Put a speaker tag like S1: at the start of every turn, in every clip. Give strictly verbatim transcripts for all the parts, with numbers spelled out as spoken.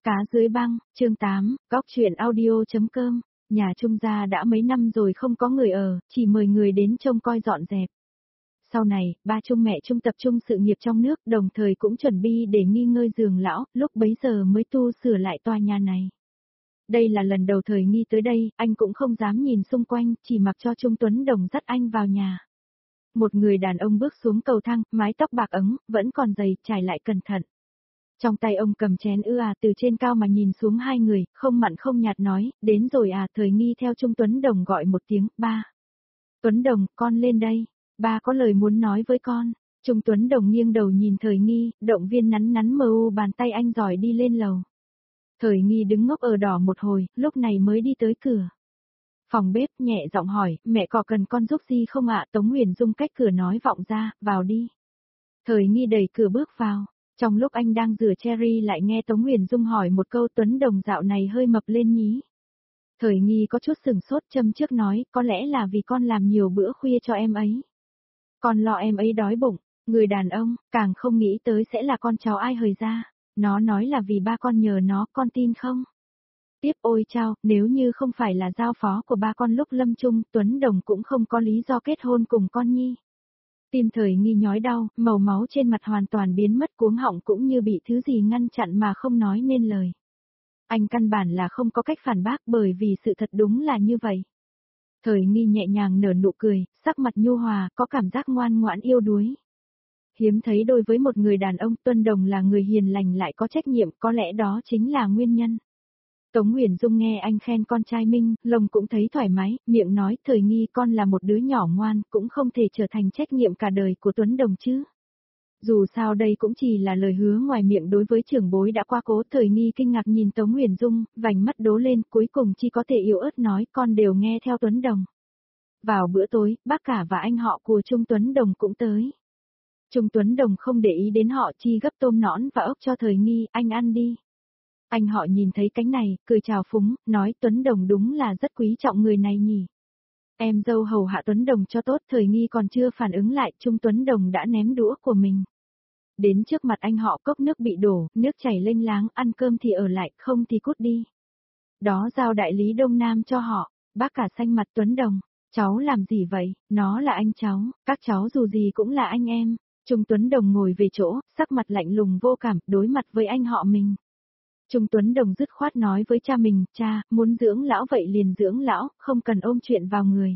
S1: Cá dưới băng, chương tám, góc truyện audio.com, nhà Trung gia đã mấy năm rồi không có người ở, chỉ mời người đến trông coi dọn dẹp. Sau này, ba Trung mẹ Trung tập trung sự nghiệp trong nước, đồng thời cũng chuẩn bị để nghi ngơi giường lão, lúc bấy giờ mới tu sửa lại tòa nhà này. Đây là lần đầu thời nghi tới đây, anh cũng không dám nhìn xung quanh, chỉ mặc cho Trung Tuấn Đồng dắt anh vào nhà. Một người đàn ông bước xuống cầu thang, mái tóc bạc ấm, vẫn còn dày, trải lại cẩn thận. Trong tay ông cầm chén ư à, từ trên cao mà nhìn xuống hai người, không mặn không nhạt nói, đến rồi à. Thời nghi theo Trung Tuấn Đồng gọi một tiếng, ba. Tuấn Đồng, con lên đây, ba có lời muốn nói với con. Trung Tuấn Đồng nghiêng đầu nhìn Thời nghi, động viên nắn nắn mờ u bàn tay anh giỏi đi lên lầu. Thời nghi đứng ngốc ở đỏ một hồi, lúc này mới đi tới cửa. Phòng bếp nhẹ giọng hỏi, mẹ có cần con giúp gì không ạ? Tống Huyền Dung cách cửa nói vọng ra, vào đi. Thời nghi đẩy cửa bước vào. Trong lúc anh đang rửa cherry lại nghe Tống Huyền Dung hỏi một câu, Tuấn Đồng dạo này hơi mập lên nhí. Thời nghi có chút sừng sốt, châm trước nói, có lẽ là vì con làm nhiều bữa khuya cho em ấy. Con lo em ấy đói bụng, người đàn ông, càng không nghĩ tới sẽ là con cháu ai hời ra. Nó nói là vì ba con nhờ nó, con tin không? Tiếp ôi chao, nếu như không phải là giao phó của ba con lúc lâm chung, Tuấn Đồng cũng không có lý do kết hôn cùng con nhi. Tim Thời nghi nhói đau, màu máu trên mặt hoàn toàn biến mất, cuống họng cũng như bị thứ gì ngăn chặn mà không nói nên lời. Anh căn bản là không có cách phản bác bởi vì sự thật đúng là như vậy. Thời nghi nhẹ nhàng nở nụ cười, sắc mặt nhu hòa, có cảm giác ngoan ngoãn yêu đuối. Hiếm thấy đối với một người đàn ông, Tuấn Đồng là người hiền lành lại có trách nhiệm, có lẽ đó chính là nguyên nhân. Tống Huyền Dung nghe anh khen con trai Minh, lòng cũng thấy thoải mái, miệng nói, Thời nghi con là một đứa nhỏ ngoan, cũng không thể trở thành trách nhiệm cả đời của Tuấn Đồng chứ. Dù sao đây cũng chỉ là lời hứa ngoài miệng đối với trưởng bối đã qua cố. Thời nghi kinh ngạc nhìn Tống Huyền Dung, vành mắt đố lên, cuối cùng chỉ có thể yếu ớt nói, con đều nghe theo Tuấn Đồng. Vào bữa tối, bác cả và anh họ của Trung Tuấn Đồng cũng tới. Trung Tuấn Đồng không để ý đến họ, chi gấp tôm nõn và ốc cho Thời nghi, anh ăn đi. Anh họ nhìn thấy cánh này, cười chào phúng, nói Tuấn Đồng đúng là rất quý trọng người này nhỉ. Em dâu hầu hạ Tuấn Đồng cho tốt. Thời nghi còn chưa phản ứng lại, Trung Tuấn Đồng đã ném đũa của mình. Đến trước mặt anh họ, cốc nước bị đổ, nước chảy lênh láng, ăn cơm thì ở lại, không thì cút đi. Đó giao đại lý Đông Nam cho họ. Bác cả xanh mặt, Tuấn Đồng, cháu làm gì vậy, nó là anh cháu, các cháu dù gì cũng là anh em. Trung Tuấn Đồng ngồi về chỗ, sắc mặt lạnh lùng vô cảm, đối mặt với anh họ mình. Trung Tuấn Đồng dứt khoát nói với cha mình, cha, muốn dưỡng lão vậy liền dưỡng lão, không cần ôm chuyện vào người.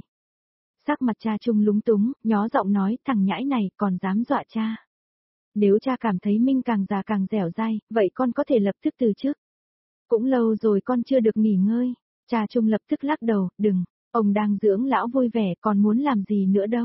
S1: Sắc mặt cha Trung lúng túng, nhó giọng nói, thằng nhãi này còn dám dọa cha. Nếu cha cảm thấy Minh càng già càng dẻo dai, vậy con có thể lập tức từ chức. Cũng lâu rồi con chưa được nghỉ ngơi. Cha Trung lập tức lắc đầu, đừng, ông đang dưỡng lão vui vẻ, còn muốn làm gì nữa đâu.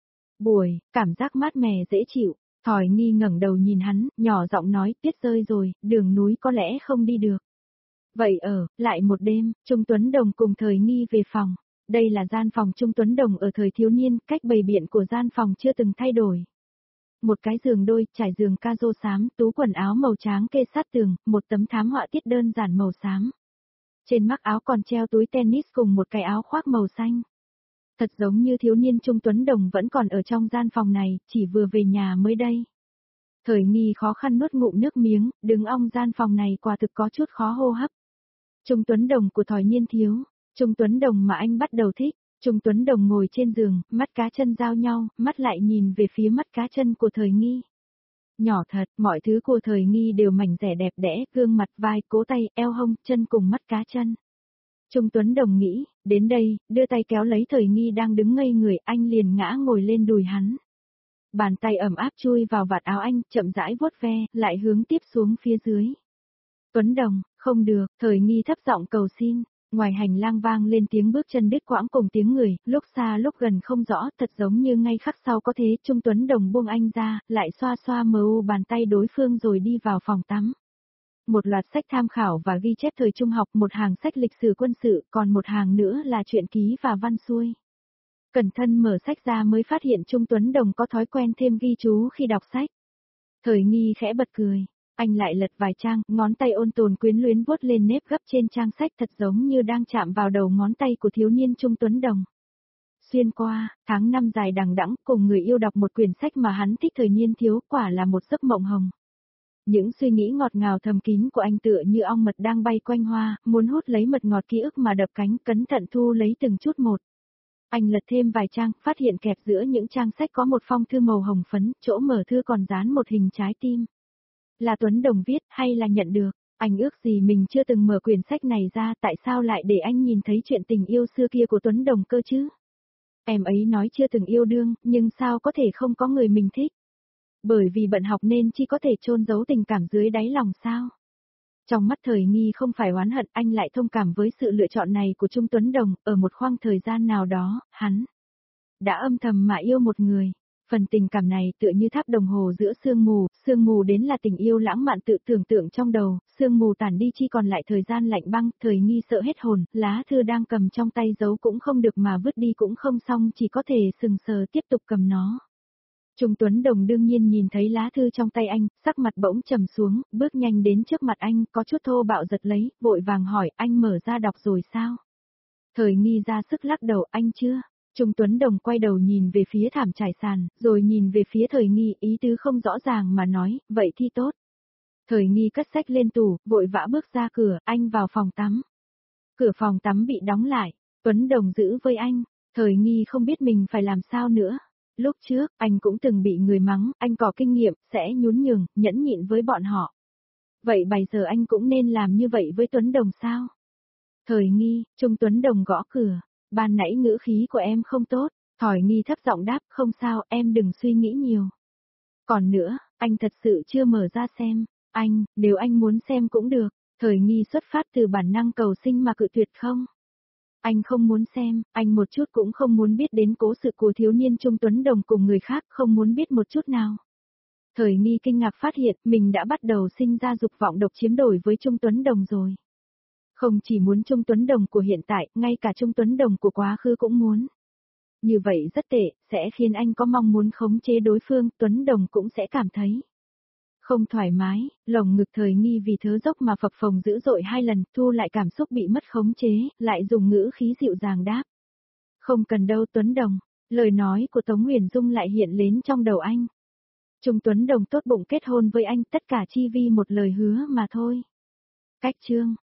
S1: Buổi, cảm giác mát mẻ dễ chịu. Thỏi nghi ngẩng đầu nhìn hắn, nhỏ giọng nói, tuyết rơi rồi, đường núi có lẽ không đi được. Vậy ở, lại một đêm, Trung Tuấn Đồng cùng Thời nghi về phòng. Đây là gian phòng Trung Tuấn Đồng ở thời thiếu niên, cách bày biện của gian phòng chưa từng thay đổi. Một cái giường đôi, trải giường ca rô xám, tú quần áo màu trắng kê sát tường, một tấm thám họa tiết đơn giản màu xám. Trên mắc áo còn treo túi tennis cùng một cái áo khoác màu xanh. Thật giống như thiếu niên Trung Tuấn Đồng vẫn còn ở trong gian phòng này, chỉ vừa về nhà mới đây. Thời nghi khó khăn nuốt ngụm nước miếng, đứng ong gian phòng này quả thực có chút khó hô hấp. Trung Tuấn Đồng của thỏi niên thiếu, Trung Tuấn Đồng mà anh bắt đầu thích. Trung Tuấn Đồng ngồi trên giường, mắt cá chân giao nhau, mắt lại nhìn về phía mắt cá chân của Thời nghi. Nhỏ thật, mọi thứ của Thời nghi đều mảnh rẻ đẹp đẽ, gương mặt, vai, cố tay, eo hông, chân cùng mắt cá chân. Trung Tuấn Đồng nghĩ, đến đây, đưa tay kéo lấy Thời nghi đang đứng ngây người, anh liền ngã ngồi lên đùi hắn. Bàn tay ẩm áp chui vào vạt áo anh, chậm rãi vuốt ve, lại hướng tiếp xuống phía dưới. Tuấn Đồng, không được, Thời nghi thấp giọng cầu xin, ngoài hành lang vang lên tiếng bước chân đứt quãng cùng tiếng người, lúc xa lúc gần không rõ, thật giống như ngay khắc sau có thế. Trung Tuấn Đồng buông anh ra, lại xoa xoa mờ u bàn tay đối phương rồi đi vào phòng tắm. Một loạt sách tham khảo và ghi chép thời trung học, một hàng sách lịch sử quân sự, còn một hàng nữa là truyện ký và văn xuôi. Cẩn thận mở sách ra mới phát hiện Trung Tuấn Đồng có thói quen thêm ghi chú khi đọc sách. Thời nghi khẽ bật cười, anh lại lật vài trang, ngón tay ôn tồn quyến luyến vuốt lên nếp gấp trên trang sách, thật giống như đang chạm vào đầu ngón tay của thiếu niên Trung Tuấn Đồng. Xuyên qua, tháng năm dài đằng đẵng cùng người yêu đọc một quyển sách mà hắn thích thời niên thiếu, quả là một giấc mộng hồng. Những suy nghĩ ngọt ngào thầm kín của anh tựa như ong mật đang bay quanh hoa, muốn hút lấy mật ngọt ký ức mà đập cánh, cẩn thận thu lấy từng chút một. Anh lật thêm vài trang, phát hiện kẹp giữa những trang sách có một phong thư màu hồng phấn, chỗ mở thư còn dán một hình trái tim. Là Tuấn Đồng viết, hay là nhận được? Anh ước gì mình chưa từng mở quyển sách này ra, tại sao lại để anh nhìn thấy chuyện tình yêu xưa kia của Tuấn Đồng cơ chứ? Em ấy nói chưa từng yêu đương, nhưng sao có thể không có người mình thích? Bởi vì bận học nên chỉ có thể chôn giấu tình cảm dưới đáy lòng sao? Trong mắt Thời Nghi không phải oán hận, anh lại thông cảm với sự lựa chọn này của Trung Tuấn Đồng, ở một khoảng thời gian nào đó, hắn đã âm thầm mà yêu một người. Phần tình cảm này tựa như tháp đồng hồ giữa sương mù, sương mù đến là tình yêu lãng mạn tự tưởng tượng trong đầu, sương mù tản đi chỉ còn lại thời gian lạnh băng, Thời Nghi sợ hết hồn, lá thư đang cầm trong tay giấu cũng không được mà vứt đi cũng không xong, chỉ có thể sừng sờ tiếp tục cầm nó. Trung Tuấn Đồng đương nhiên nhìn thấy lá thư trong tay anh, sắc mặt bỗng trầm xuống, bước nhanh đến trước mặt anh, có chút thô bạo giật lấy, vội vàng hỏi, anh mở ra đọc rồi sao? Thời Nghi ra sức lắc đầu, anh chưa? Trung Tuấn Đồng quay đầu nhìn về phía thảm trải sàn, rồi nhìn về phía Thời Nghi, ý tứ không rõ ràng mà nói, vậy thì tốt. Thời Nghi cất sách lên tủ, vội vã bước ra cửa, anh vào phòng tắm. Cửa phòng tắm bị đóng lại, Tuấn Đồng giữ với anh, Thời Nghi không biết mình phải làm sao nữa. Lúc trước, anh cũng từng bị người mắng, anh có kinh nghiệm, sẽ nhún nhường, nhẫn nhịn với bọn họ. Vậy bây giờ anh cũng nên làm như vậy với Tuấn Đồng sao? Thời Nghi, Trung Tuấn Đồng gõ cửa, ban nãy ngữ khí của em không tốt, Thời Nghi thấp giọng đáp, không sao, em đừng suy nghĩ nhiều. Còn nữa, anh thật sự chưa mở ra xem, anh, nếu anh muốn xem cũng được, Thời Nghi xuất phát từ bản năng cầu sinh mà cự tuyệt không? Anh không muốn xem, anh một chút cũng không muốn biết đến cố sự của thiếu niên Trung Tuấn Đồng cùng người khác, không muốn biết một chút nào. Thời Nghi kinh ngạc phát hiện mình đã bắt đầu sinh ra dục vọng độc chiếm đổi với Trung Tuấn Đồng rồi. Không chỉ muốn Trung Tuấn Đồng của hiện tại, ngay cả Trung Tuấn Đồng của quá khứ cũng muốn. Như vậy rất tệ, sẽ khiến anh có mong muốn khống chế đối phương, Tuấn Đồng cũng sẽ cảm thấy không thoải mái, lồng ngực Thời Nghi vì thớ dốc mà phập phồng dữ dội hai lần, thu lại cảm xúc bị mất khống chế, lại dùng ngữ khí dịu dàng đáp. Không cần đâu Tuấn Đồng, lời nói của Tống Huyền Dung lại hiện lên trong đầu anh. Trung Tuấn Đồng tốt bụng kết hôn với anh, tất cả chi vì một lời hứa mà thôi. Cách chương